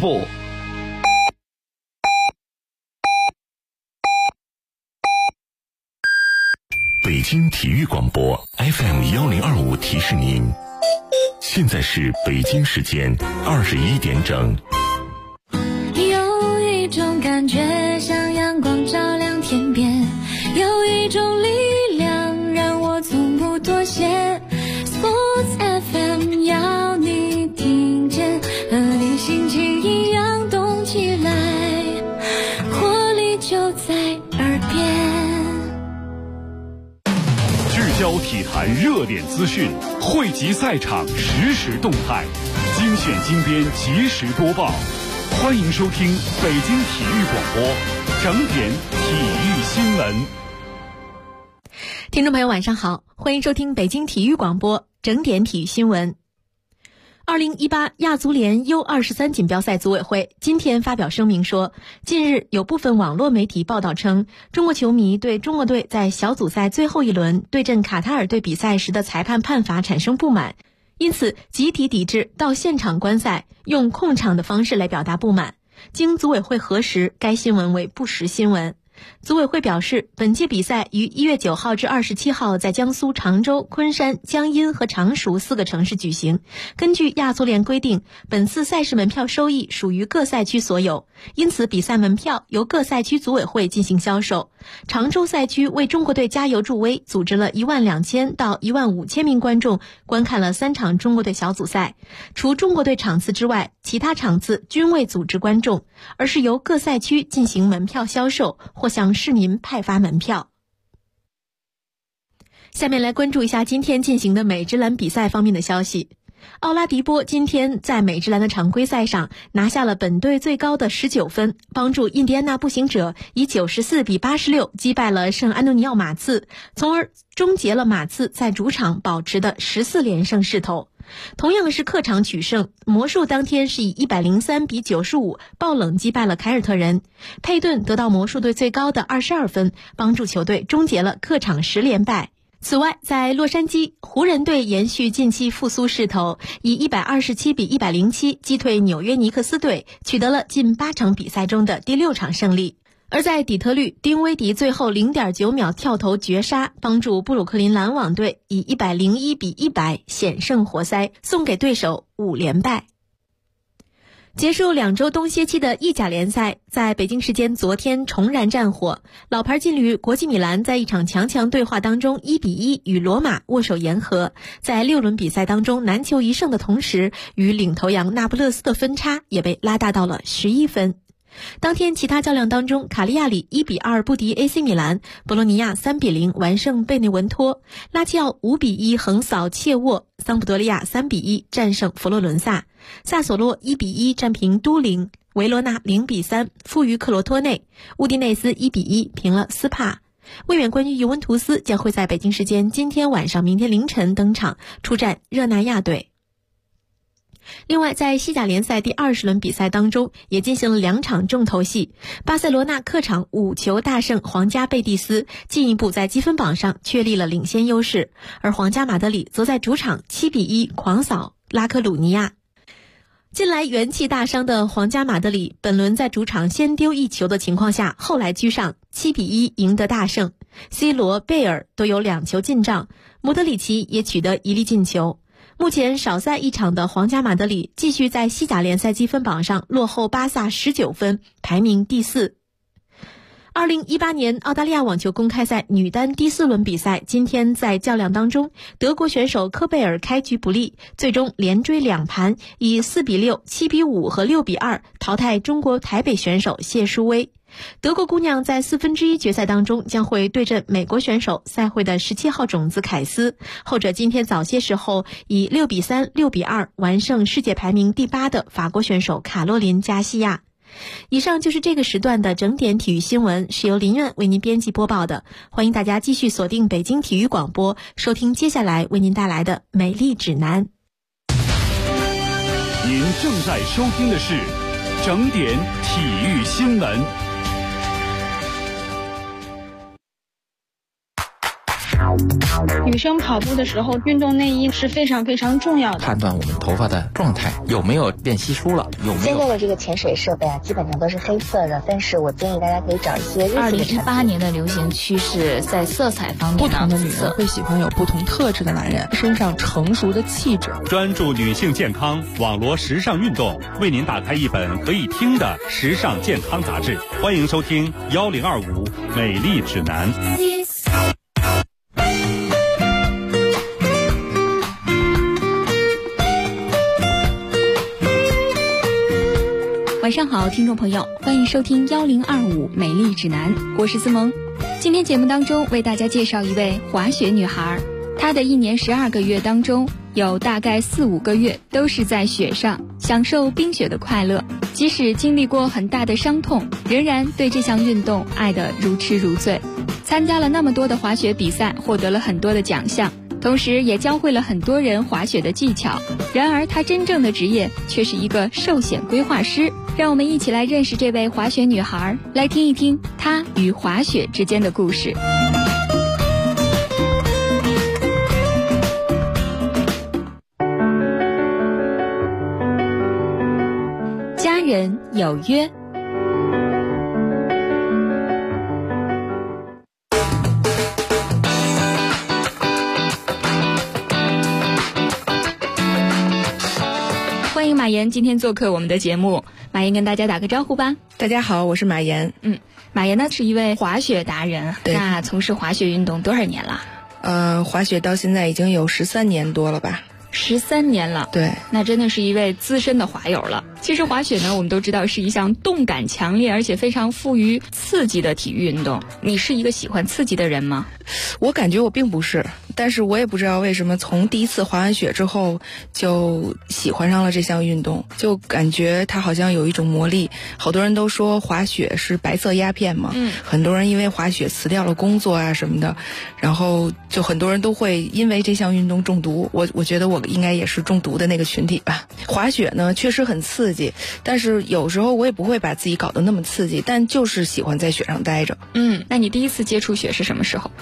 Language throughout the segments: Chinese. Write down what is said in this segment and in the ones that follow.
部。 北京体育广播 FM1025 提示您，现在是北京时间21点整。 有一种感觉像阳光照亮天边，有一种力量让我从不妥协。 Sports FM 要你听见，和你心情一样动起来，活力就在耳边。 聚焦体坛热点资讯，汇集赛场实时动态，精选精编及时播报。欢迎收听北京体育广播整点体育新闻。 听众朋友晚上好，欢迎收听北京体育广播整点体育新闻。2018亚足联 U23 锦标赛组委会今天发表声明说，近日有部分网络媒体报道称，中国球迷对中国队在小组赛最后一轮对阵卡塔尔队比赛时的裁判判罚产生不满，因此集体抵制到现场观赛，用控场的方式来表达不满。经组委会核实，该新闻为不实新闻。组委会表示，本届比赛于1月9号至27号在江苏常州、昆山、江阴和常熟4个城市举行。根据亚足联规定，本次赛事门票收益属于各赛区所有，因此比赛门票由各赛区组委会进行销售。常州赛区为中国队加油助威，组织了12000到15000名观众观看了3场中国队小组赛。除中国队场次之外，其他场次均未组织观众，而是由各赛区进行门票销售或向市民派发门票。下面来关注一下今天进行的美职篮比赛方面的消息。奥拉迪波今天在美职篮的常规赛上拿下了本队最高的19分，帮助印第安纳步行者以94比86击败了圣安东尼奥马刺，从而终结了马刺在主场保持的14连胜势头。同样是客场取胜，魔术当天是以103比95爆冷击败了凯尔特人，佩顿得到魔术队最高的22分，帮助球队终结了客场10连败。此外，在洛杉矶，湖人队延续近期复苏势头，以127比107击退纽约尼克斯队，取得了近8场比赛中的第6场胜利。而在底特律，丁威迪最后 0.9 秒跳投绝杀，帮助布鲁克林篮网队以101比100险胜活塞，送给对手5连败。结束2周冬歇期的意甲联赛，在北京时间昨天重燃战火。老牌劲旅国际米兰在一场强对话当中1比1与罗马握手言和，在6轮比赛当中难求一胜的同时，与领头羊那不勒斯的分差也被拉大到了11分。当天其他较量当中，卡利亚里1比2不敌 AC 米兰，博洛尼亚3比0完胜贝内文托，拉齐奥5比1横扫切沃，桑普多利亚3比1战胜佛罗伦萨，萨索洛1比1战平都灵，维罗纳0比3负于克罗托内，乌迪内斯1比1平了斯帕。卫冕冠军尤文图斯将会在北京时间今天晚上明天凌晨登场，出战热那亚队。另外，在西甲联赛第20轮比赛当中，也进行了2场重头戏。巴塞罗那客场5球大胜皇家贝蒂斯，进一步在积分榜上确立了领先优势。而皇家马德里则在主场7比1狂扫拉科鲁尼亚。近来元气大伤的皇家马德里，本轮在主场先丢1球的情况下，后来居上7比1赢得大胜。C 罗、贝尔都有2球进账，莫德里奇也取得1粒进球。目前少赛1场的皇家马德里继续在西甲联赛积分榜上落后巴萨19分，排名第4。2018年澳大利亚网球公开赛女单第4轮比赛今天在较量当中，德国选手科贝尔开局不利，最终连追2盘，以4比6、7比5和6比2淘汰中国台北选手谢淑薇。德国姑娘在1/4决赛当中将会对阵美国选手赛会的17号种子凯斯，后者今天早些时候以6比3、6比2完胜世界排名第8的法国选手卡洛琳加西亚。以上就是这个时段的整点体育新闻，是由林苑为您编辑播报的。欢迎大家继续锁定北京体育广播，收听接下来为您带来的美丽指南。 您正在收听的是整点体育新闻。 女生跑步的时候，运动内衣是非常非常重要的， 判断我们头发的状态有没有变稀疏了，有没有。 现在的这个潜水设备啊，基本上都是黑色的，但是我建议大家可以找一些日系的产品。 2018年的流行趋势在色彩方面， 不同的女人会喜欢有不同特质的男人，身上成熟的气质。 专注女性健康，网罗时尚运动，为您打开一本可以听的时尚健康杂志。欢迎收听1025美丽指南。 晚上好，听众朋友，欢迎收听1025美丽指南，我是思萌。今天节目当中为大家介绍一位滑雪女孩，她的1年12个月当中，有大概4-5个月都是在雪上享受冰雪的快乐，即使经历过很大的伤痛，仍然对这项运动爱得如痴如醉。参加了那么多的滑雪比赛，获得了很多的奖项，同时也教会了很多人滑雪的技巧。然而她真正的职业却是一个寿险规划师。让我们一起来认识这位滑雪女孩，来听一听她与滑雪之间的故事。家人有约。欢迎马岩今天做客我们的节目，马岩跟大家打个招呼吧。 大家好，我是马岩。 马岩呢是一位滑雪达人，那从事滑雪运动多少年了？ 滑雪到现在已经有13年多了吧。 13年了， 对， 那真的是一位资深的滑友了。其实滑雪呢，我们都知道是一项动感强烈而且非常富于刺激的体育运动。你是一个喜欢刺激的人吗？ 我感觉我并不是，但是我也不知道为什么从第一次滑完雪之后就喜欢上了这项运动，就感觉它好像有一种魔力。好多人都说滑雪是白色鸦片嘛，很多人因为滑雪辞掉了工作啊什么的，然后就很多人都会因为这项运动中毒。我觉得我应该也是中毒的那个群体吧。滑雪呢确实很刺激，但是有时候我也不会把自己搞得那么刺激，但就是喜欢在雪上待着。 那你第一次接触雪是什么时候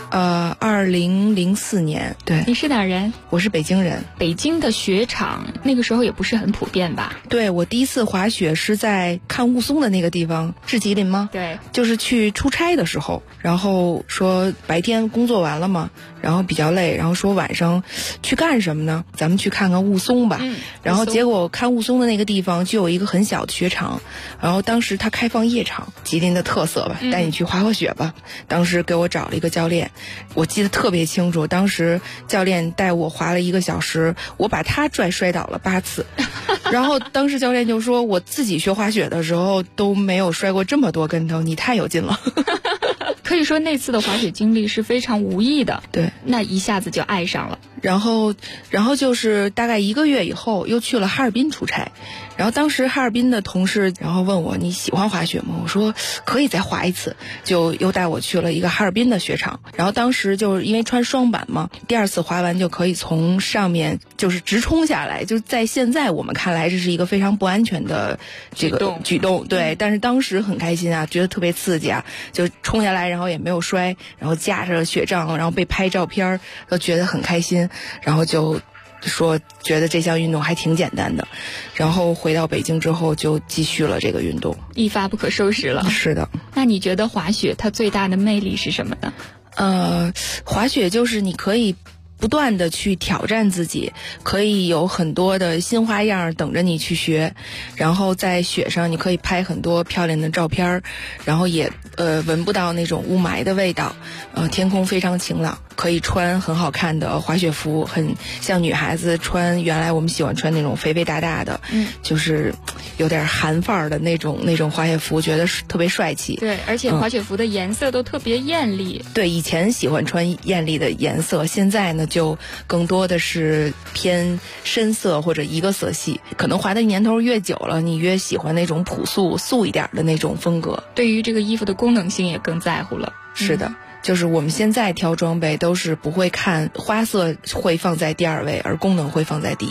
？2004年。对。 你是哪儿人？ 我是北京人。 北京的雪场那个时候也不是很普遍吧？ 对，我第一次滑雪是在看雾凇的那个地方，是吉林吗？ 对， 就是去出差的时候，然后说白天工作完了嘛，然后比较累，然后说晚上去干什么呢？咱们去看看雾凇吧。然后结果看雾凇的那个地方就有一个很小的雪场，然后当时它开放夜场，吉林的特色吧，带你去滑滑雪吧。当时给我找了一个教练，我记得特别清楚，当时教练带我滑了1个小时，我把他摔倒了8次。然后当时教练就说，我自己学滑雪的时候都没有摔过这么多跟头，你太有劲了。 可以说那次的滑雪经历是非常无意的。 对， 那一下子就爱上了。 然后就是大概1个月以后又去了哈尔滨出差，然后当时哈尔滨的同事然后问我，你喜欢滑雪吗？我说可以再滑一次，就又带我去了一个哈尔滨的雪场。然后当时就是因为穿双板嘛，第2次滑完就可以从上面就是直冲下来，就在现在我们看来这是一个非常不安全的这个举动。对，但是当时很开心啊，觉得特别刺激啊，就冲下来然后也没有摔，然后架着雪杖，然后被拍照片都觉得很开心，然后就说觉得这项运动还挺简单的，然后回到北京之后就继续了这个运动， 一发不可收拾了。 是的。 那你觉得滑雪它最大的魅力是什么呢？ 滑雪就是你可以不断的去挑战自己，可以有很多的新花样等着你去学，然后在雪上你可以拍很多漂亮的照片，然后也闻不到那种雾霾的味道，天空非常晴朗，可以穿很好看的滑雪服，很像女孩子穿原来我们喜欢穿那种肥肥大大的，就是有点韩范儿的那种滑雪服，觉得特别帅气。 对，而且滑雪服的颜色都特别艳丽。 对，以前喜欢穿艳丽的颜色，现在呢就更多的是偏深色或者一个色系，可能滑的年头越久了，你越喜欢那种朴素一点的那种风格， 对于这个衣服的功能性也更在乎了。 是的，就是我们现在挑装备都是不会看花色会放在第2位，而功能会放在第1位。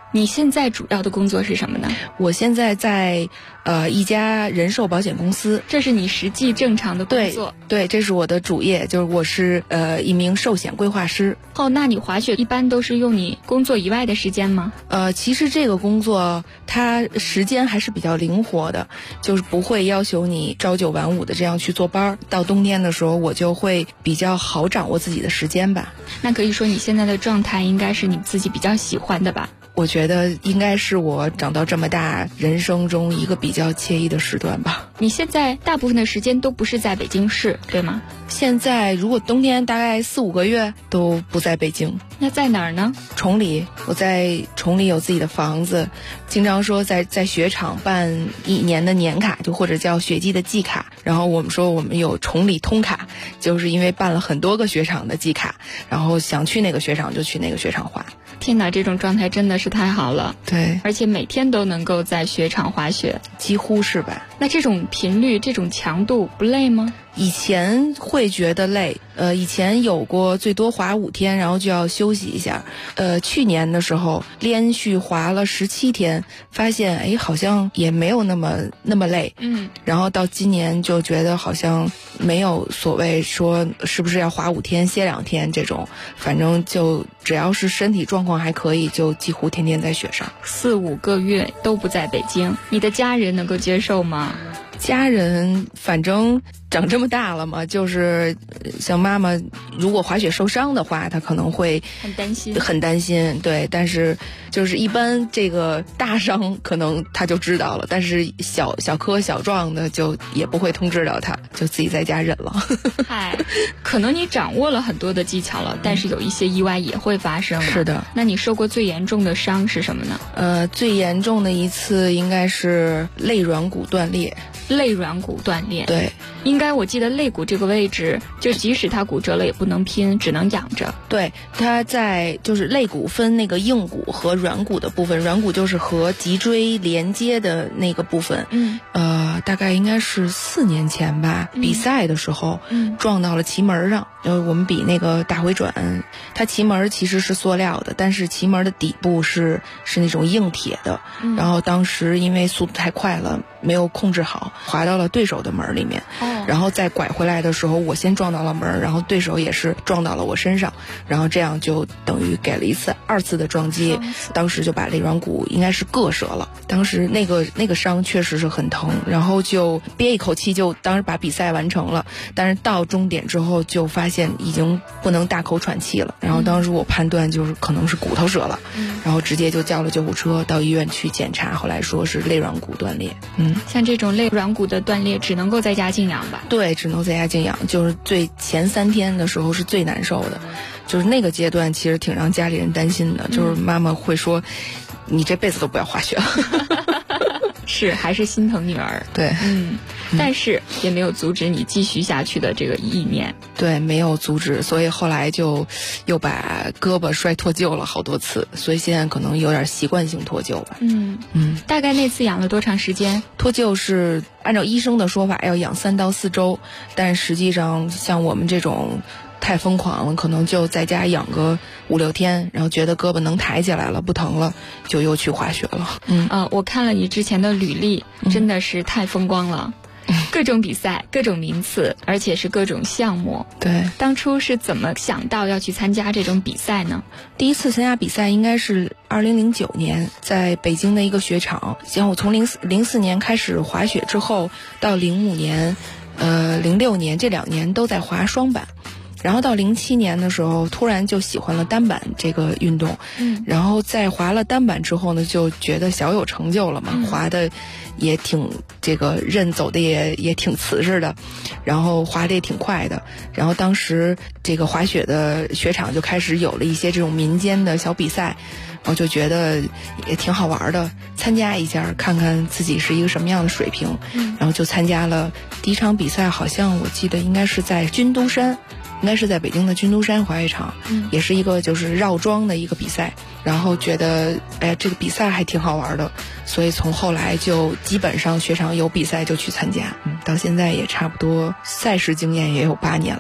你现在主要的工作是什么呢？ 我现在在一家人寿保险公司。 这是你实际正常的工作？ 对，这是我的主业，就是我是一名寿险规划师。 那你滑雪一般都是用你工作以外的时间吗？ 其实这个工作它时间还是比较灵活的，就是不会要求你朝9晚5的这样去坐班。到冬天的时候，我就会比较好掌握自己的时间吧。 那可以说你现在的状态应该是你自己比较喜欢的吧？ 我觉得应该是我长到这么大人生中一个比较惬意的时段吧。 你现在大部分的时间都不是在北京市，对吗？ 现在如果冬天大概4、5个月都不在北京。 那在哪儿呢？ 崇礼，我在崇礼有自己的房子，经常说在雪场办1年的年卡，就或者叫雪季的季卡。然后我们说我们有崇礼通卡，就是因为办了很多个雪场的季卡，然后想去哪个雪场就去哪个雪场滑。 天哪，这种状态真的是太好了。 对， 而且每天都能够在雪场滑雪， 几乎是吧。 那这种频率这种强度不累吗？ 以前会觉得累，以前有过最多滑5天，然后就要休息一下。去年的时候连续滑了17天，发现好像也没有那么累。然后到今年就觉得好像没有所谓说是不是要滑5天歇2天这种，反正就只要是身体状况还可以，就几乎天天在雪上。 4、5个月都不在北京，你的家人能够接受吗？ 家人反正长这么大了嘛，就是像妈妈如果滑雪受伤的话，她可能会很担心。对，但是就是一般这个大伤可能她就知道了，但是小磕小撞的就也不会通知到她，就自己在家忍了。 嗨，可能你掌握了很多的技巧了，但是有一些意外也会发生。 是的。 那你受过最严重的伤是什么呢？ 最严重的一次应该是肋软骨断裂。 肋软骨断裂， 对， 应该我记得肋骨这个位置，就即使它骨折了也不能拼，只能养着。 对，它在就是肋骨分那个硬骨和软骨的部分，软骨就是和脊椎连接的那个部分。大概应该是4年前吧，比赛的时候撞到了旗门上。我们比那个大回转，它旗门其实是塑料的，但是旗门的底部是那种硬铁的。然后当时因为速度太快了，没有控制好，滑到了对手的门里面。然后再拐回来的时候，我先撞到了门，然后对手也是撞到了我身上，然后这样就等于给了2次的撞击。当时就把肋软骨应该是硌折了。当时那个伤确实是很疼，然后就憋一口气，就当时把比赛完成了。但是到终点之后就发现已经不能大口喘气了，然后当时我判断就是可能是骨头折了，然后直接就叫了救护车到医院去检查，后来说是肋软骨断裂。 像这种肋软骨的断裂只能够在家静养吧？ 对，只能在家静养，就是最前3天的时候是最难受的，就是那个阶段其实挺让家里人担心的，就是妈妈会说你这辈子都不要滑雪了。 是，还是心疼女儿。 对， 但是也没有阻止你继续下去的这个意念。 对，没有阻止，所以后来就又把胳膊摔脱臼了好多次，所以现在可能有点习惯性脱臼吧。 大概那次养了多长时间？ 脱臼是按照医生的说法要养3到4周，但实际上像我们这种太疯狂了，可能就在家养个5、6天，然后觉得胳膊能抬起来了，不疼了，就又去滑雪了。 我看了你之前的履历，真的是太风光了。各种比赛，各种名次，而且是各种项目。 对， 当初是怎么想到要去参加这种比赛呢？ 第一次参加比赛应该是2009年，在北京的一个雪场。像我从04年开始滑雪之后，到05年、06年这2年都在滑双板。然后到07年的时候，突然就喜欢了单板这个运动，然后在滑了单板之后呢，就觉得小有成就了嘛，滑的也挺这个刃走的也挺瓷实的，然后滑的也挺快的。然后当时这个滑雪的雪场就开始有了一些这种民间的小比赛，我就觉得也挺好玩的，参加一下看看自己是一个什么样的水平。然后就参加了第一场比赛，好像我记得应该是在军都山，应该是在北京的军都山滑雪场，也是一个就是绕桩的一个比赛。然后觉得这个比赛还挺好玩的，所以从后来就基本上雪场有比赛就去参加，到现在也差不多赛事经验也有8年了吧。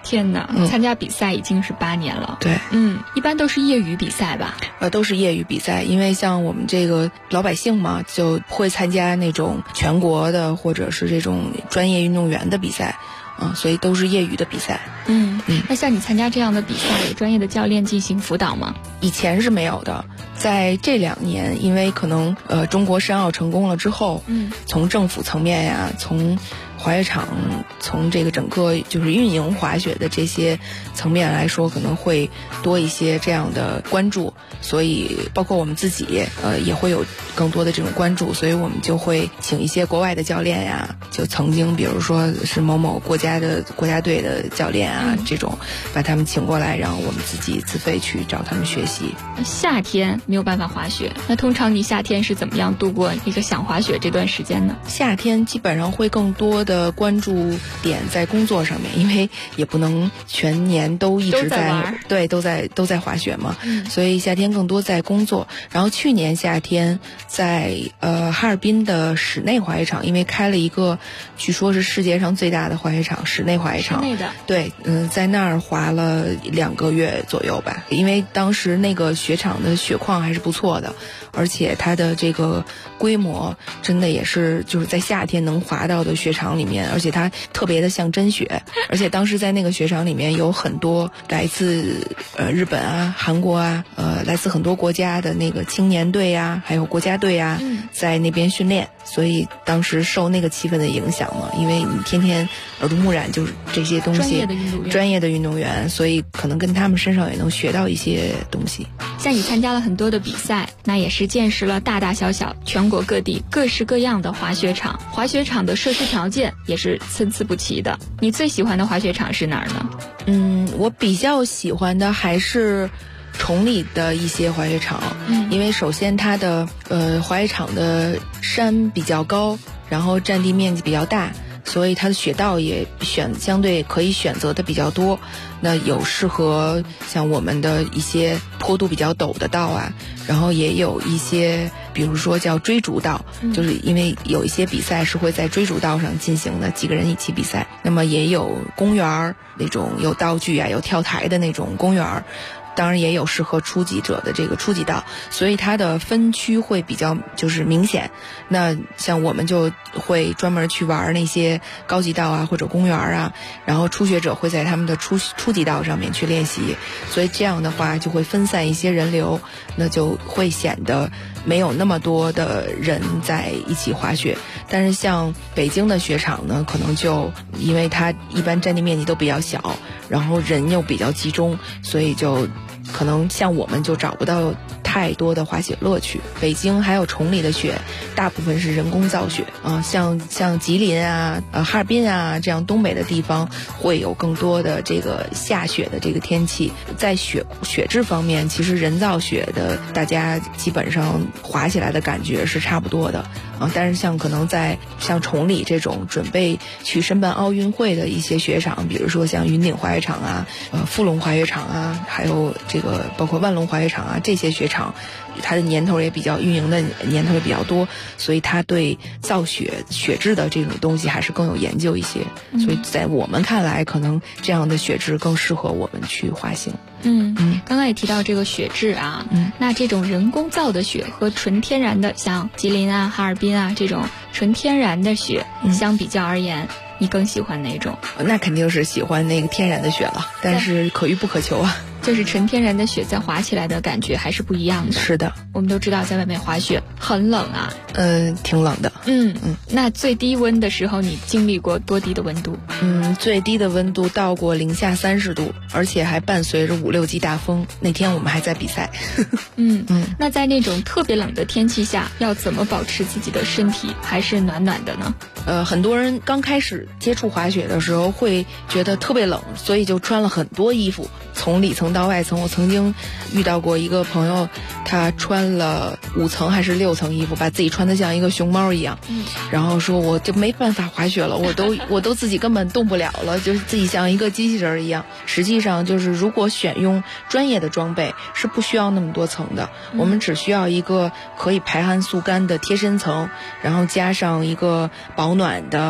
天哪，参加比赛已经是8年了。 对， 一般都是业余比赛吧？ 都是业余比赛，因为像我们这个老百姓嘛，就会参加那种全国的或者是这种专业运动员的比赛。所以都是业余的比赛。 那像你参加这样的比赛，有专业的教练进行辅导吗？ 以前是没有的，在这2年，因为可能中国申奥成功了之后，从政府层面呀，从滑雪场，从这个整个就是运营滑雪的这些层面来说，可能会多一些这样的关注，所以包括我们自己也会有更多的这种关注，所以我们就会请一些国外的教练呀，就曾经比如说是某某国家队的教练啊，这种把他们请过来，然后我们自己自费去找他们学习。 夏天没有办法滑雪，那通常你夏天是怎么样度过一个想滑雪这段时间呢？ 夏天基本上会更多的关注点在工作上面，因为也不能全年都一直在对都在滑雪嘛，所以夏天更多在工作。然后去年夏天在哈尔滨的室内滑雪场，因为开了一个据说是世界上最大的滑雪场，室内滑雪场。 室内的。 对，在那儿滑了2个月左右吧，因为当时那个雪场的雪况还是不错的，而且它的这个规模真的也是就是在夏天能滑到的雪场里面，而且它特别的像真雪，而且当时在那个雪场里面有很多来自日本啊、韩国啊，来自很多国家的那个青年队啊，还有国家队啊，在那边训练，所以当时受那个气氛的影响嘛，因为你天天耳濡目染就是这些东西，专业的运动员，所以可能跟他们身上也能学到一些东西。 像你参加了很多的比赛，那也是见识了大大小小全国各地各式各样的滑雪场，滑雪场的设施条件也是参差不齐的。你最喜欢的滑雪场是哪儿呢？ 我比较喜欢的还是崇礼的一些滑雪场，因为首先它的滑雪场的山比较高，然后占地面积比较大，所以它的雪道也相对可以选择的比较多。那有适合像我们的一些坡度比较陡的道啊，然后也有一些比如说叫追逐道，就是因为有一些比赛是会在追逐道上进行的，几个人一起比赛。那么也有公园那种有道具啊，有跳台的那种公园，当然也有适合初级者的这个初级道，所以它的分区会比较就是明显。那像我们就会专门去玩那些高级道啊或者公园啊，然后初学者会在他们的初级道上面去练习，所以这样的话就会分散一些人流，那就会显得没有那么多的人在一起滑雪。但是像北京的雪场呢，可能就因为它一般占地面积都比较小，然后人又比较集中，所以就可能像我们就找不到太多的滑雪乐趣。北京还有崇礼的雪大部分是人工造雪啊，像吉林啊、哈尔滨啊这样东北的地方会有更多的这个下雪的这个天气。在雪质方面，其实人造雪的大家基本上滑起来的感觉是差不多的啊，但是像可能像崇礼这种准备去申办奥运会的一些雪场，比如说像云顶滑雪场啊、富龙滑雪场啊，还有这个包括万隆滑雪场啊，这些雪场它的年头也比较运营的年头也比较多，所以它对造雪质的这种东西还是更有研究一些，所以在我们看来，可能这样的雪质更适合我们去滑行。 刚刚也提到这个雪质啊，那这种人工造的雪和纯天然的，像吉林啊、哈尔滨啊这种纯天然的雪，相比较而言，你更喜欢哪种？ 那肯定是喜欢那个天然的雪了，但是可遇不可求啊。 就是纯天然的雪在滑起来的感觉还是不一样的。 是的， 我们都知道在外面滑雪很冷啊。 挺冷的。 那最低温的时候你经历过多低的温度？ 最低的温度到过零下30度，而且还伴随着5、6级大风。那天我们还在比赛。 那在那种特别冷的天气下，要怎么保持自己的身体还是暖暖的呢？ 很多人刚开始接触滑雪的时候会觉得特别冷，所以就穿了很多衣服，从里层到外层。我曾经遇到过一个朋友，他穿了5层还是6层衣服，把自己穿得像一个熊猫一样，然后说我就没办法滑雪了，我都自己根本动不了了，就是自己像一个机器人一样。实际上就是如果选用专业的装备是不需要那么多层的，我们只需要一个可以排汗速干的贴身层，然后加上一个保暖的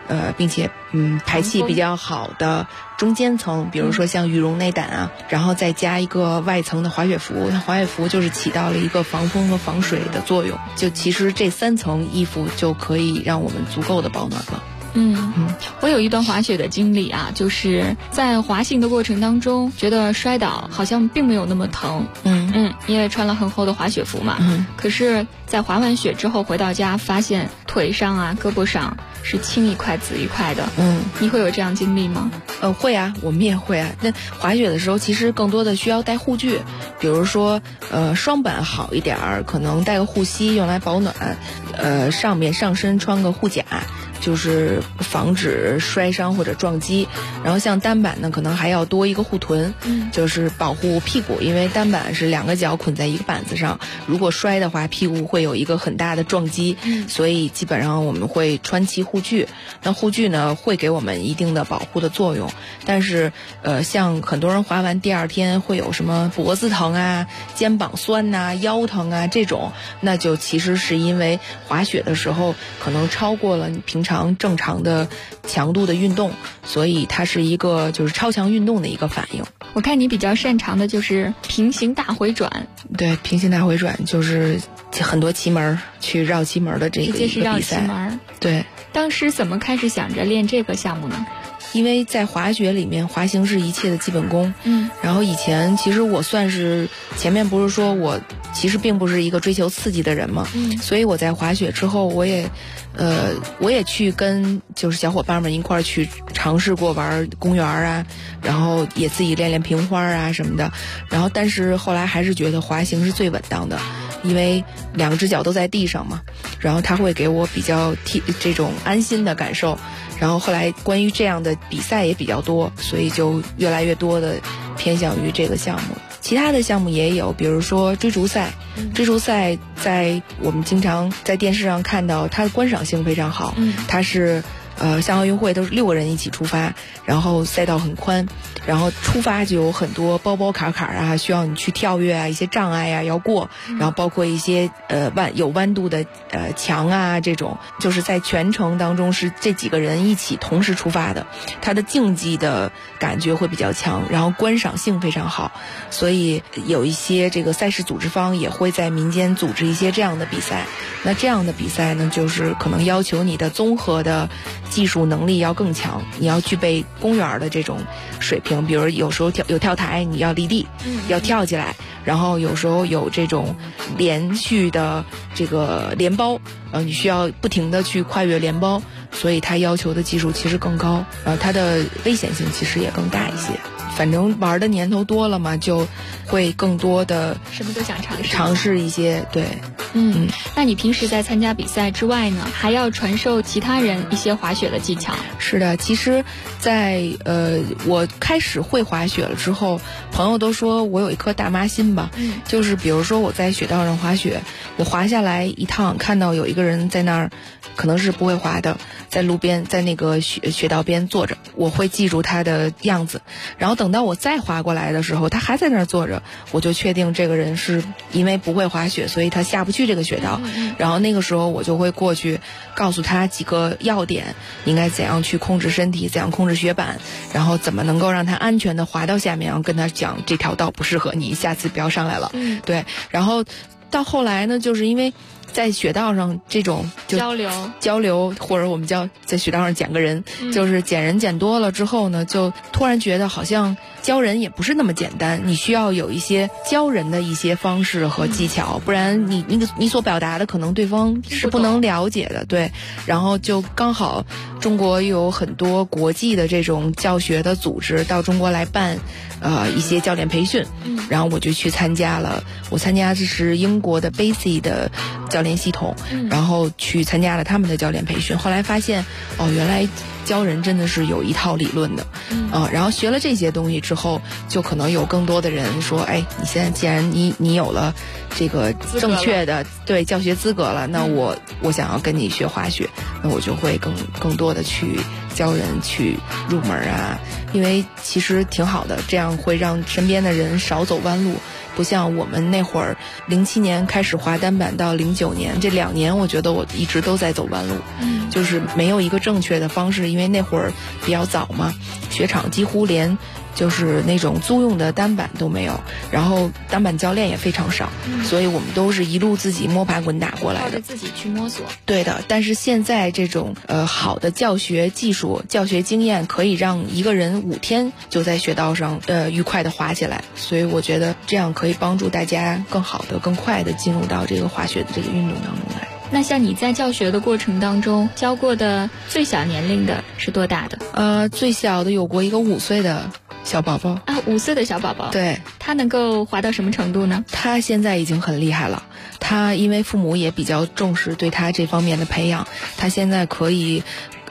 并且排气比较好的中间层，比如说像羽绒内胆啊，然后再加一个外层的滑雪服，那滑雪服就是起到了一个防风和防水的作用，就其实这3层衣服就可以让我们足够的保暖了。 我有一段滑雪的经历啊，就是在滑行的过程当中，觉得摔倒好像并没有那么疼，因为穿了很厚的滑雪服嘛，可是在滑完雪之后回到家，发现腿上啊、胳膊上是青一块紫一块的。你会有这样经历吗？ 会啊，我们也会啊。那滑雪的时候，其实更多的需要带护具，比如说双板好一点儿，可能带个护膝用来保暖，上身穿个护甲，就是防止摔伤或者撞击。然后像单板呢，可能还要多一个护臀，就是保护屁股，因为单板是2个脚捆在一个板子上，如果摔的话，屁股会有一个很大的撞击，所以基本上我们会穿齐护具。那护具呢，会给我们一定的保护的作用，但是像很多人滑完第2天会有什么脖子疼啊、肩膀酸啊、腰疼啊这种，那就其实是因为滑雪的时候可能超过了你平常正常的强度的运动，所以它是一个就是超强运动的一个反应。 我看你比较擅长的就是平行大回转。 对，平行大回转就是很多旗门去绕旗门的这个一个比赛。对， 当时怎么开始想着练这个项目呢？ 因为在滑雪里面，滑行是一切的基本功。然后以前其实我算是前面不是说我其实并不是一个追求刺激的人嘛，所以我在滑雪之后，我也去跟就是小伙伴们一块儿去尝试过玩公园啊，然后也自己练练平花啊什么的。然后但是后来还是觉得滑行是最稳当的，因为2只脚都在地上嘛，然后它会给我比较这种安心的感受。然后后来关于这样的比赛也比较多，所以就越来越多的偏向于这个项目。其他的项目也有，比如说追逐赛。追逐赛在我们经常在电视上看到，它的观赏性非常好。它是像奥运会都是6个人一起出发，然后赛道很宽，然后出发就有很多包包坎啊，需要你去跳跃啊，一些障碍啊要过，然后包括一些有弯度的墙啊，这种就是在全程当中是这几个人一起同时出发的，它的竞技的感觉会比较强，然后观赏性非常好，所以有一些这个赛事组织方也会在民间组织一些这样的比赛。那这样的比赛呢，就是可能要求你的综合的技术能力要更强，你要具备公园的这种水平，比如有时候有跳台，你要离地，要跳起来，然后有时候有这种连续的这个连包，你需要不停的去跨越连包，所以它要求的技术其实更高，它的危险性其实也更大一些。反正玩的年头多了嘛，就会更多的什么都想尝试一些。对， 那你平时在参加比赛之外呢，还要传授其他人一些滑雪的技巧？ 是的，其实在我开始会滑雪了之后，朋友都说我有一颗大妈心吧，就是比如说我在雪道上滑雪，我滑下来一趟，看到有一个人在那儿可能是不会滑的，在路边在那个雪道边坐着，我会记住他的样子，然后等到我再滑过来的时候，他还在那儿坐着，我就确定这个人是因为不会滑雪，所以他下不去这个雪道。然后那个时候我就会过去告诉他几个要点，应该怎样去控制身体，怎样控制雪板，然后怎么能够让他安全的滑到下面，然后跟他讲这条道不适合你，下次不要上来了。对，然后到后来呢，就是因为在雪道上这种交流，或者我们叫在雪道上捡个人，就是捡人捡多了之后呢，就突然觉得好像教人也不是那么简单，你需要有一些教人的一些方式和技巧，不然你所表达的可能对方是不能了解的。对，然后就刚好中国有很多国际的这种教学的组织到中国来办一些教练培训，然后我就去参加了，我参加的是英国的 BASI 的教练系统，然后去参加了他们的教练培训，后来发现原来教人真的是有一套理论的，然后学了这些东西之后，就可能有更多的人说，哎，你现在既然你有了这个正确的对教学资格了，那我想要跟你学滑雪， 那我就会更多的去教人去入门啊，因为其实挺好的，这样会让身边的人少走弯路。不像我们那会儿07年开始滑单板到09年这2年，我觉得我一直都在走弯路，就是没有一个正确的方式，因为那会儿比较早嘛，雪场几乎连就是那种租用的单板都没有，然后单板教练也非常少，所以我们都是一路自己摸爬滚打过来的， 自己去摸索。 对的，但是现在这种好的教学技术、教学经验，可以让一个人5天就在雪道上愉快的滑起来，所以我觉得这样可以帮助大家更好的、更快的进入到这个滑雪的这个运动当中来。 那像你在教学的过程当中教过的最小年龄的是多大的？ 最小的有过一个5岁的小宝宝啊，5岁的小宝宝。 对， 他能够滑到什么程度呢？ 他现在已经很厉害了，他因为父母也比较重视对他这方面的培养，他现在可以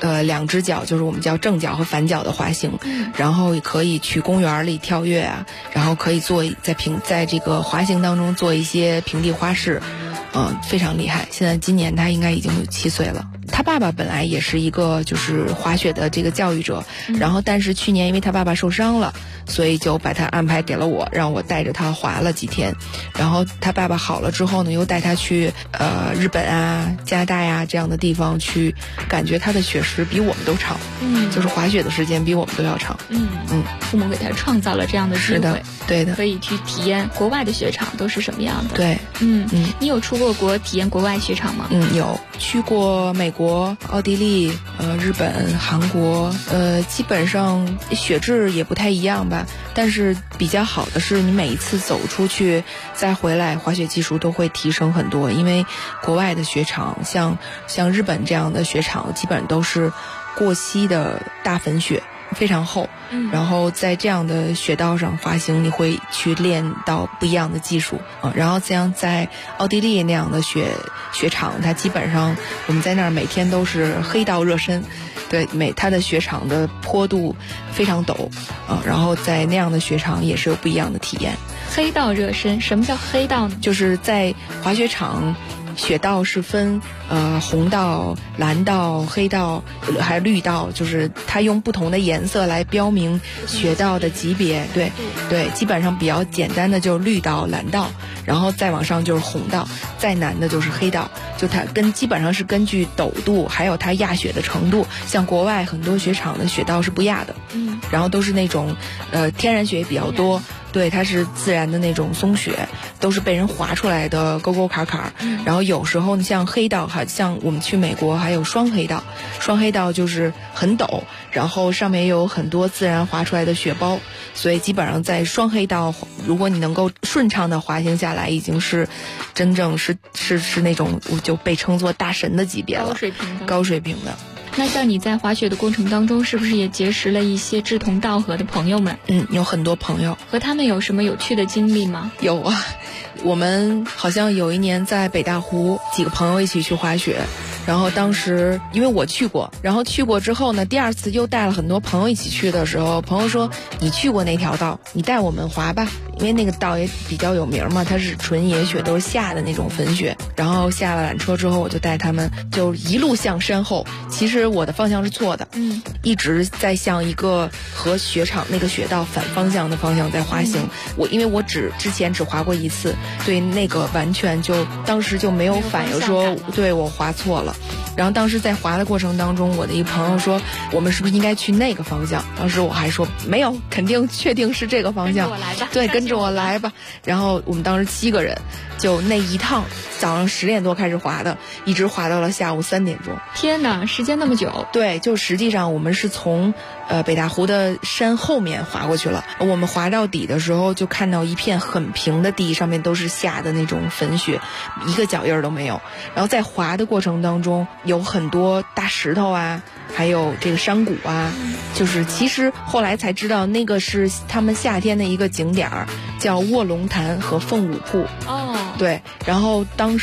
2只脚，就是我们叫正脚和反脚的滑行，然后也可以去公园里跳跃啊，然后可以在这个滑行当中做一些平地花式，非常厉害。现在今年他应该已经有7岁了。他爸爸本来也是一个就是滑雪的这个教育者，然后但是去年因为他爸爸受伤了，所以就把他安排给了我，让我带着他滑了几天。然后他爸爸好了之后呢，又带他去日本啊、加拿大呀这样的地方去，感觉他的雪时比我们都长，就是滑雪的时间比我们都要长。 父母给他创造了这样的机会， 是的，对的， 可以去体验国外的雪场都是什么样的。 对， 你有出过国体验国外雪场吗？ 有去过美国、奥地利、日本、韩国，基本上雪质也不太一样吧，但是比较好的是你每一次走出去再回来，滑雪技术都会提升很多，因为国外的雪场像日本这样的雪场基本都是过膝的大粉雪，非常厚，然后在这样的雪道上滑行，你会去练到不一样的技术啊。然后像在奥地利那样的雪场，它基本上我们在那儿每天都是黑道热身，对，它的雪场的坡度非常陡啊，然后在那样的雪场也是有不一样的体验。 黑道热身，什么叫黑道呢？ 就是在滑雪场。雪道是分红道、蓝道、黑道还有绿道，就是它用不同的颜色来标明雪道的级别。对，基本上比较简单的就是绿道、蓝道，然后再往上就是红道，再难的就是黑道。就它基本上是根据陡度还有它压雪的程度，像国外很多雪场的雪道是不压的，然后都是那种天然雪也比较多。对，它是自然的那种松雪，都是被人滑出来的沟沟坎坎。然后有时候像黑道，像我们去美国还有双黑道，双黑道就是很陡，然后上面也有很多自然滑出来的雪包，所以基本上在双黑道，如果你能够顺畅的滑行下来，已经是真正是那种就被称作大神的级别了，高水平的。 那像你在滑雪的过程当中，是不是也结识了一些志同道合的朋友们？ 有很多朋友。 和他们有什么有趣的经历吗？ 有啊，我们好像有一年在北大湖，几个朋友一起去滑雪，然后当时因为我去过，然后去过之后呢，第2次又带了很多朋友一起去的时候，朋友说你去过那条道，你带我们滑吧，因为那个道也比较有名嘛，它是纯野雪，都是下的那种粉雪。然后下了缆车之后，我就带他们就一路向山后，其实我的方向是错的，一直在向一个和雪场那个雪道反方向的方向在滑行。因为我之前只滑过1次，对那个完全就当时就没有反应说对我滑错了。然后当时在滑的过程当中，我的一个朋友说我们是不是应该去那个方向，当时我还说没有，肯定确定是这个方向，对，跟着我来吧。然后我们当时7个人，就那一趟早上10点多开始滑的，一直滑到了下午3点钟。 天哪，时间那么久。 对，就实际上我们是从北大湖的山后面滑过去了。我们滑到底的时候，就看到一片很平的地，上面都是下的那种粉雪，一个脚印儿都没有。然后在滑的过程当中，有很多大石头啊，还有这个山谷啊，就是其实后来才知道那个是他们夏天的一个景点儿，叫卧龙潭和凤舞瀑。 哦， 对，然后当时